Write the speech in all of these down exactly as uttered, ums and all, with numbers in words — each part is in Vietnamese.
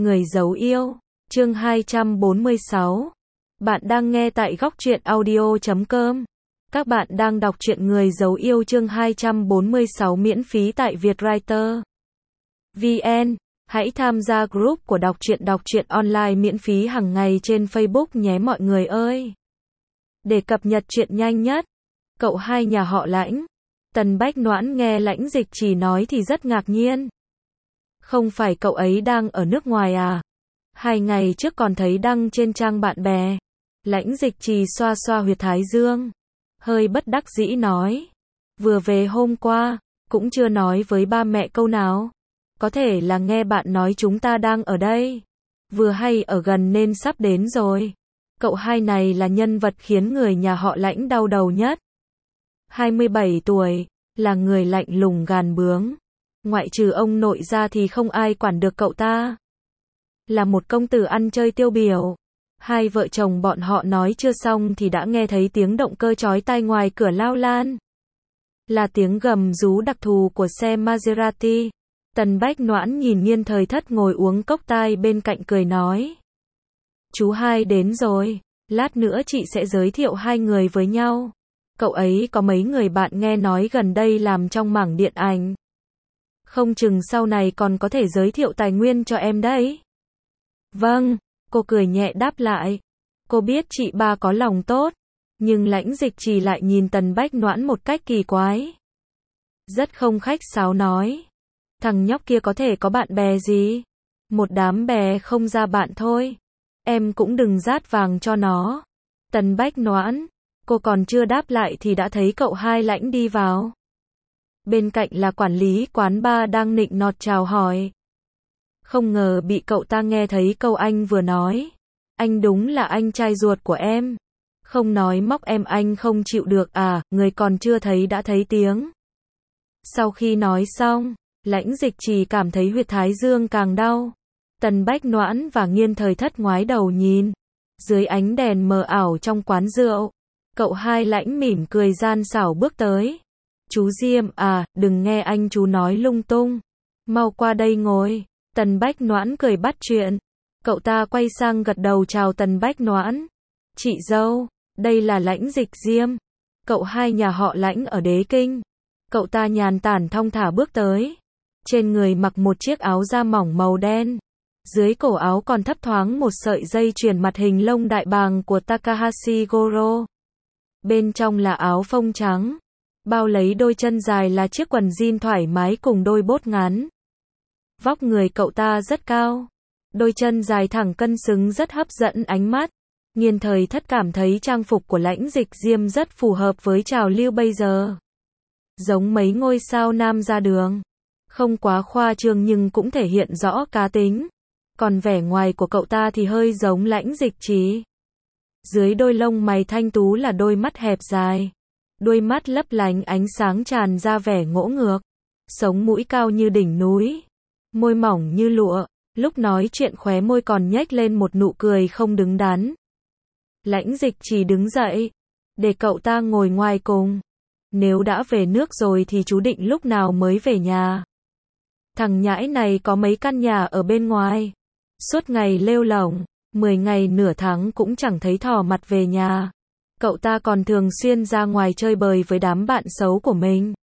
Người giấu yêu, chương hai trăm bốn mươi sáu. Bạn đang nghe tại góc truyện audio chấm com. Các bạn đang đọc truyện Người giấu yêu chương hai trăm bốn mươi sáu miễn phí tại Vietwriter vê en. Hãy tham gia group của đọc truyện đọc truyện online miễn phí hàng ngày trên Facebook nhé mọi người ơi. Để cập nhật truyện nhanh nhất, cậu hai nhà họ Lãnh. Tần Bách Noãn nghe Lãnh Dịch Trì nói thì rất ngạc nhiên. Không phải cậu ấy đang ở nước ngoài à? Hai ngày trước còn thấy đăng trên trang bạn bè. Lãnh Dịch Trì xoa xoa huyệt thái dương, hơi bất đắc dĩ nói. Vừa về hôm qua, cũng chưa nói với ba mẹ câu nào. Có thể là nghe bạn nói chúng ta đang ở đây. Vừa hay ở gần nên sắp đến rồi. Cậu hai này là nhân vật khiến người nhà họ Lãnh đau đầu nhất. hai mươi bảy tuổi, là người lạnh lùng gàn bướng. Ngoại trừ ông nội ra thì không ai quản được cậu ta. Là một công tử ăn chơi tiêu biểu. Hai vợ chồng bọn họ nói chưa xong thì đã nghe thấy tiếng động cơ chói tai ngoài cửa lao lan. Là tiếng gầm rú đặc thù của xe Maserati. Tần Bách Noãn nhìn Nghiên Thời Thất ngồi uống cốc tai bên cạnh cười nói. Chú hai đến rồi, lát nữa chị sẽ giới thiệu hai người với nhau. Cậu ấy có mấy người bạn nghe nói gần đây làm trong mảng điện ảnh. Không chừng sau này còn có thể giới thiệu tài nguyên cho em đấy. Vâng, cô cười nhẹ đáp lại. Cô biết chị ba có lòng tốt, nhưng Lãnh Dịch Trì lại nhìn Tần Bách Noãn một cách kỳ quái. Rất không khách sáo nói. Thằng nhóc kia có thể có bạn bè gì? Một đám bè không ra bạn thôi. Em cũng đừng rát vàng cho nó. Tần Bách Noãn, cô còn chưa đáp lại thì đã thấy cậu hai Lãnh đi vào. Bên cạnh là quản lý quán bar đang nịnh nọt chào hỏi. Không ngờ bị cậu ta nghe thấy câu anh vừa nói. Anh đúng là anh trai ruột của em. Không nói móc em anh không chịu được à, người còn chưa thấy đã thấy tiếng. Sau khi nói xong, Lãnh Dịch Trì cảm thấy huyệt thái dương càng đau. Tần Bách Noãn và Nghiên Thời Thất ngoái đầu nhìn. Dưới ánh đèn mờ ảo trong quán rượu, cậu hai Lãnh mỉm cười gian xảo bước tới. Chú Diêm à, đừng nghe anh chú nói lung tung. Mau qua đây ngồi. Tần Bách Noãn cười bắt chuyện. Cậu ta quay sang gật đầu chào Tần Bách Noãn. Chị dâu, đây là Lãnh Dịch Diêm. Cậu hai nhà họ Lãnh ở Đế Kinh. Cậu ta nhàn tản thong thả bước tới. Trên người mặc một chiếc áo da mỏng màu đen. Dưới cổ áo còn thấp thoáng một sợi dây chuyền mặt hình lông đại bàng của Takahashi Goro. Bên trong là áo phông trắng. Bao lấy đôi chân dài là chiếc quần jean thoải mái cùng đôi bốt ngắn. Vóc người cậu ta rất cao. Đôi chân dài thẳng cân xứng rất hấp dẫn ánh mắt. Nghiên Thời Thất cảm thấy trang phục của Lãnh Dịch Diêm rất phù hợp với trào lưu bây giờ. Giống mấy ngôi sao nam ra đường. Không quá khoa trương nhưng cũng thể hiện rõ cá tính. Còn vẻ ngoài của cậu ta thì hơi giống Lãnh Dịch Trì. Dưới đôi lông mày thanh tú là đôi mắt hẹp dài. Đôi mắt lấp lánh ánh sáng tràn ra vẻ ngỗ ngược. Sống mũi cao như đỉnh núi. Môi mỏng như lụa. Lúc nói chuyện khóe môi còn nhếch lên một nụ cười không đứng đắn. Lãnh Dịch Trì đứng dậy. Để cậu ta ngồi ngoài cùng. Nếu đã về nước rồi thì chú định lúc nào mới về nhà. Thằng nhãi này có mấy căn nhà ở bên ngoài. Suốt ngày lêu lổng. Mười ngày nửa tháng cũng chẳng thấy thò mặt về nhà. Cậu ta còn thường xuyên ra ngoài chơi bời với đám bạn xấu của mình.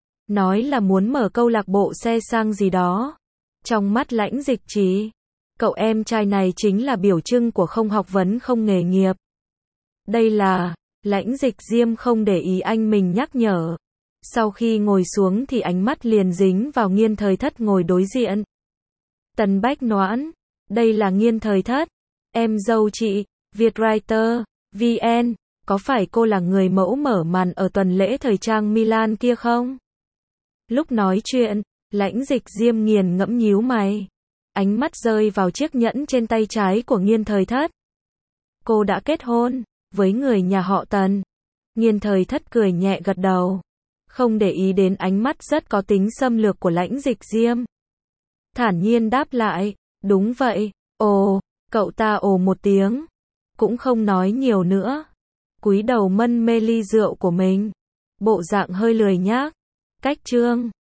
Nói là muốn mở câu lạc bộ xe sang gì đó. Trong mắt Lãnh Dịch Trì, cậu em trai này chính là biểu trưng của không học vấn không nghề nghiệp. Đây là, Lãnh Dịch Diêm không để ý anh mình nhắc nhở. Sau khi ngồi xuống thì ánh mắt liền dính vào Nghiên Thời Thất ngồi đối diện. Tần Bách Noãn, đây là Nghiên Thời Thất, em dâu chị, Vietwriter vê en. Có phải cô là người mẫu mở màn ở tuần lễ thời trang Milan kia không? Lúc nói chuyện, Lãnh Dịch Diêm nghiền ngẫm nhíu mày. Ánh mắt rơi vào chiếc nhẫn trên tay trái của Nghiên Thời Thất. Cô đã kết hôn với người nhà họ Tần. Nghiên Thời Thất cười nhẹ gật đầu. Không để ý đến ánh mắt rất có tính xâm lược của Lãnh Dịch Diêm. Thản nhiên đáp lại. Đúng vậy. Ồ, cậu ta ồ một tiếng. Cũng không nói nhiều nữa. Cúi đầu mân mê ly rượu của mình. Bộ dạng hơi lười nhác. Cách trương.